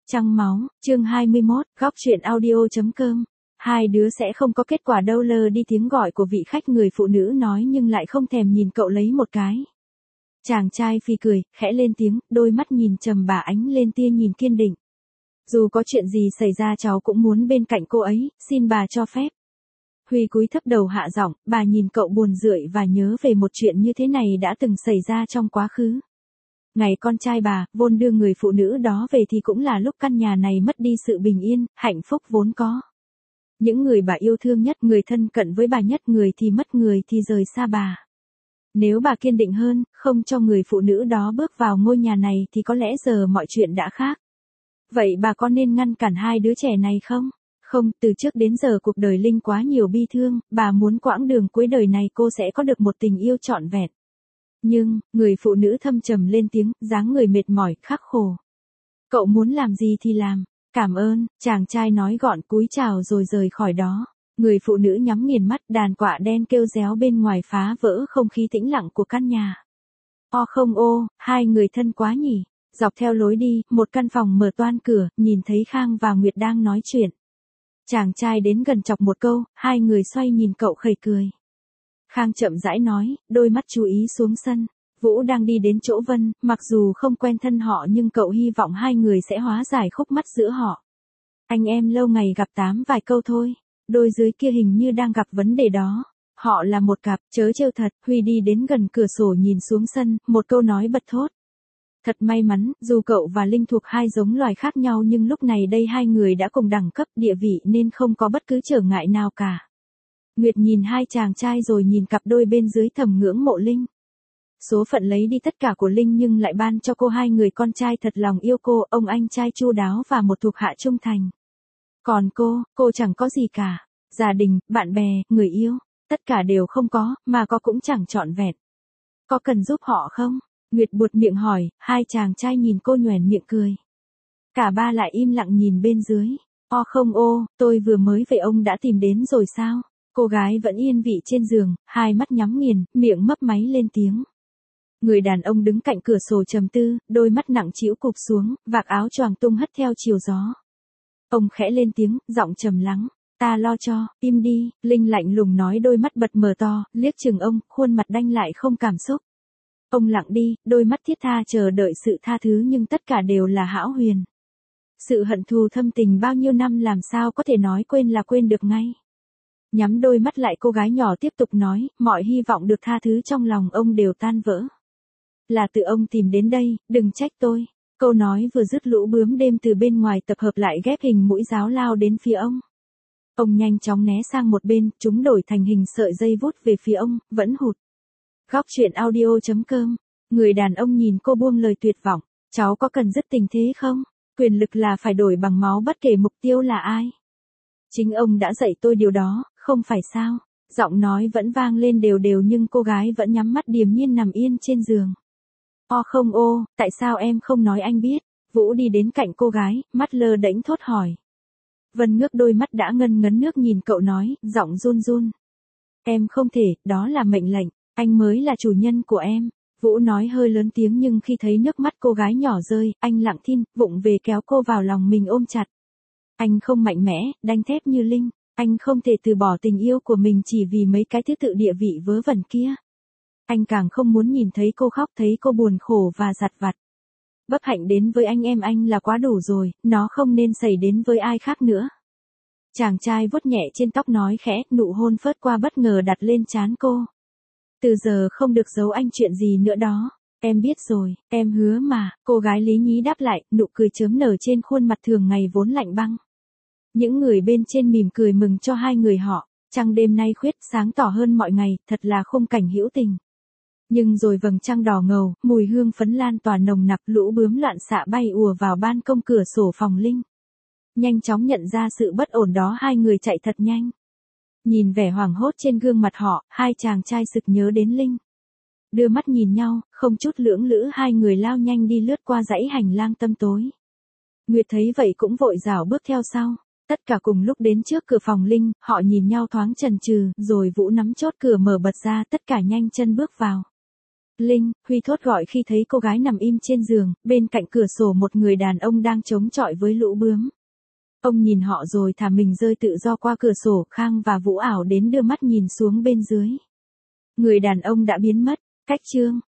Trăng máu, chương 21, góc truyện audio.com. Hai đứa sẽ không có kết quả đâu, lơ đi tiếng gọi của vị khách người phụ nữ nói nhưng lại không thèm nhìn cậu lấy một cái. Chàng trai phì cười, khẽ lên tiếng, đôi mắt nhìn trầm bà ánh lên tia nhìn kiên định. Dù có chuyện gì xảy ra cháu cũng muốn bên cạnh cô ấy, xin bà cho phép. Huy cúi thấp đầu hạ giọng, bà nhìn cậu buồn rười và nhớ về một chuyện như thế này đã từng xảy ra trong quá khứ. Ngày con trai bà, vốn đưa người phụ nữ đó về thì cũng là lúc căn nhà này mất đi sự bình yên, hạnh phúc vốn có. Những người bà yêu thương nhất, người thân cận với bà nhất, người thì mất, người thì rời xa bà. Nếu bà kiên định hơn, không cho người phụ nữ đó bước vào ngôi nhà này thì có lẽ giờ mọi chuyện đã khác. Vậy bà có nên ngăn cản hai đứa trẻ này không? Không, từ trước đến giờ cuộc đời Linh quá nhiều bi thương, bà muốn quãng đường cuối đời này cô sẽ có được một tình yêu trọn vẹn. Nhưng, người phụ nữ thâm trầm lên tiếng, dáng người mệt mỏi, khắc khổ. Cậu muốn làm gì thì làm, cảm ơn, chàng trai nói gọn cúi chào rồi rời khỏi đó. Người phụ nữ nhắm nghiền mắt, đàn quạ đen kêu réo bên ngoài phá vỡ không khí tĩnh lặng của căn nhà. O không ô, hai người thân quá nhỉ. Dọc theo lối đi, một căn phòng mở toang cửa, nhìn thấy Khang và Nguyệt đang nói chuyện. Chàng trai đến gần chọc một câu, hai người xoay nhìn cậu khẩy cười. Khang chậm rãi nói, đôi mắt chú ý xuống sân. Vũ đang đi đến chỗ Vân, mặc dù không quen thân họ nhưng cậu hy vọng hai người sẽ hóa giải khúc mắc giữa họ. Anh em lâu ngày gặp tám vài câu thôi, đôi dưới kia hình như đang gặp vấn đề đó. Họ là một cặp, chớ trêu thật. Huy đi đến gần cửa sổ nhìn xuống sân, một câu nói bật thốt. Thật may mắn, dù cậu và Linh thuộc hai giống loài khác nhau nhưng lúc này đây hai người đã cùng đẳng cấp địa vị nên không có bất cứ trở ngại nào cả. Nguyệt nhìn hai chàng trai rồi nhìn cặp đôi bên dưới thầm ngưỡng mộ Linh. Số phận lấy đi tất cả của Linh nhưng lại ban cho cô hai người con trai thật lòng yêu cô, ông anh trai chu đáo và một thuộc hạ trung thành. Còn cô chẳng có gì cả. Gia đình, bạn bè, người yêu, tất cả đều không có, mà có cũng chẳng trọn vẹn. Có cần giúp họ không? Nguyệt buột miệng hỏi, hai chàng trai nhìn cô nhoẻn miệng cười. Cả ba lại im lặng nhìn bên dưới. O không ô, tôi vừa mới về ông đã tìm đến rồi sao? Cô gái vẫn yên vị trên giường, hai mắt nhắm nghiền, miệng mấp máy lên tiếng. Người đàn ông đứng cạnh cửa sổ trầm tư, đôi mắt nặng trĩu cụp xuống, vạt áo choàng tung hất theo chiều gió. Ông khẽ lên tiếng, giọng trầm lắng. Ta lo cho, im đi, Linh lạnh lùng nói, đôi mắt bật mở to, liếc chừng ông, khuôn mặt đanh lại không cảm xúc. Ông lặng đi, đôi mắt thiết tha chờ đợi sự tha thứ nhưng tất cả đều là hão huyền. Sự hận thù thâm tình bao nhiêu năm làm sao có thể nói quên là quên được ngay. Nhắm đôi mắt lại, cô gái nhỏ tiếp tục nói, mọi hy vọng được tha thứ trong lòng ông đều tan vỡ. Là tự ông tìm đến đây, đừng trách tôi. Câu nói vừa dứt, lũ bướm đêm từ bên ngoài tập hợp lại ghép hình mũi giáo lao đến phía ông. Ông nhanh chóng né sang một bên, chúng đổi thành hình sợi dây vút về phía ông, vẫn hụt. Góc truyện audio.com. Người đàn ông nhìn cô buông lời tuyệt vọng. Cháu có cần dứt tình thế không? Quyền lực là phải đổi bằng máu bất kể mục tiêu là ai. Chính ông đã dạy tôi điều đó, không phải sao? Giọng nói vẫn vang lên đều đều nhưng cô gái vẫn nhắm mắt điềm nhiên nằm yên trên giường. O không ô, tại sao em không nói anh biết? Vũ đi đến cạnh cô gái, mắt lơ đễnh thốt hỏi. Vân ngước đôi mắt đã ngân ngấn nước nhìn cậu nói, giọng run run. Em không thể, đó là mệnh lệnh, anh mới là chủ nhân của em. Vũ nói hơi lớn tiếng nhưng khi thấy nước mắt cô gái nhỏ rơi, anh lặng thinh, vụng về kéo cô vào lòng mình ôm chặt. Anh không mạnh mẽ, đanh thép như Linh, anh không thể từ bỏ tình yêu của mình chỉ vì mấy cái thứ tự địa vị vớ vẩn kia. Anh càng không muốn nhìn thấy cô khóc, thấy cô buồn khổ và giặt vặt. Bất hạnh đến với anh em anh là quá đủ rồi, nó không nên xảy đến với ai khác nữa. Chàng trai vuốt nhẹ trên tóc nói khẽ, nụ hôn phớt qua bất ngờ đặt lên trán cô. Từ giờ không được giấu anh chuyện gì nữa đó. Em biết rồi, em hứa mà. Cô gái lý nhí đáp lại, nụ cười chớm nở trên khuôn mặt thường ngày vốn lạnh băng. Những người bên trên mỉm cười mừng cho hai người họ. Trăng đêm nay khuyết sáng tỏ hơn mọi ngày, thật là khung cảnh hữu tình. Nhưng rồi vầng trăng đỏ ngầu, mùi hương phấn lan tỏa nồng nặc, lũ bướm loạn xạ bay ùa vào ban công cửa sổ phòng Linh. Nhanh chóng nhận ra sự bất ổn đó, hai người chạy thật nhanh. Nhìn vẻ hoảng hốt trên gương mặt họ, hai chàng trai sực nhớ đến Linh. Đưa mắt nhìn nhau, không chút lưỡng lữ hai người lao nhanh đi lướt qua dãy hành lang tăm tối. Nguyệt thấy vậy cũng vội rảo bước theo sau. Tất cả cùng lúc đến trước cửa phòng Linh, họ nhìn nhau thoáng chần chừ, rồi Vũ nắm chốt cửa mở bật ra, tất cả nhanh chân bước vào. Linh, Huy thốt gọi khi thấy cô gái nằm im trên giường, bên cạnh cửa sổ một người đàn ông đang chống chọi với lũ bướm. Ông nhìn họ rồi thả mình rơi tự do qua cửa sổ, Khang và Vũ ảo đến đưa mắt nhìn xuống bên dưới. Người đàn ông đã biến mất, cách chương.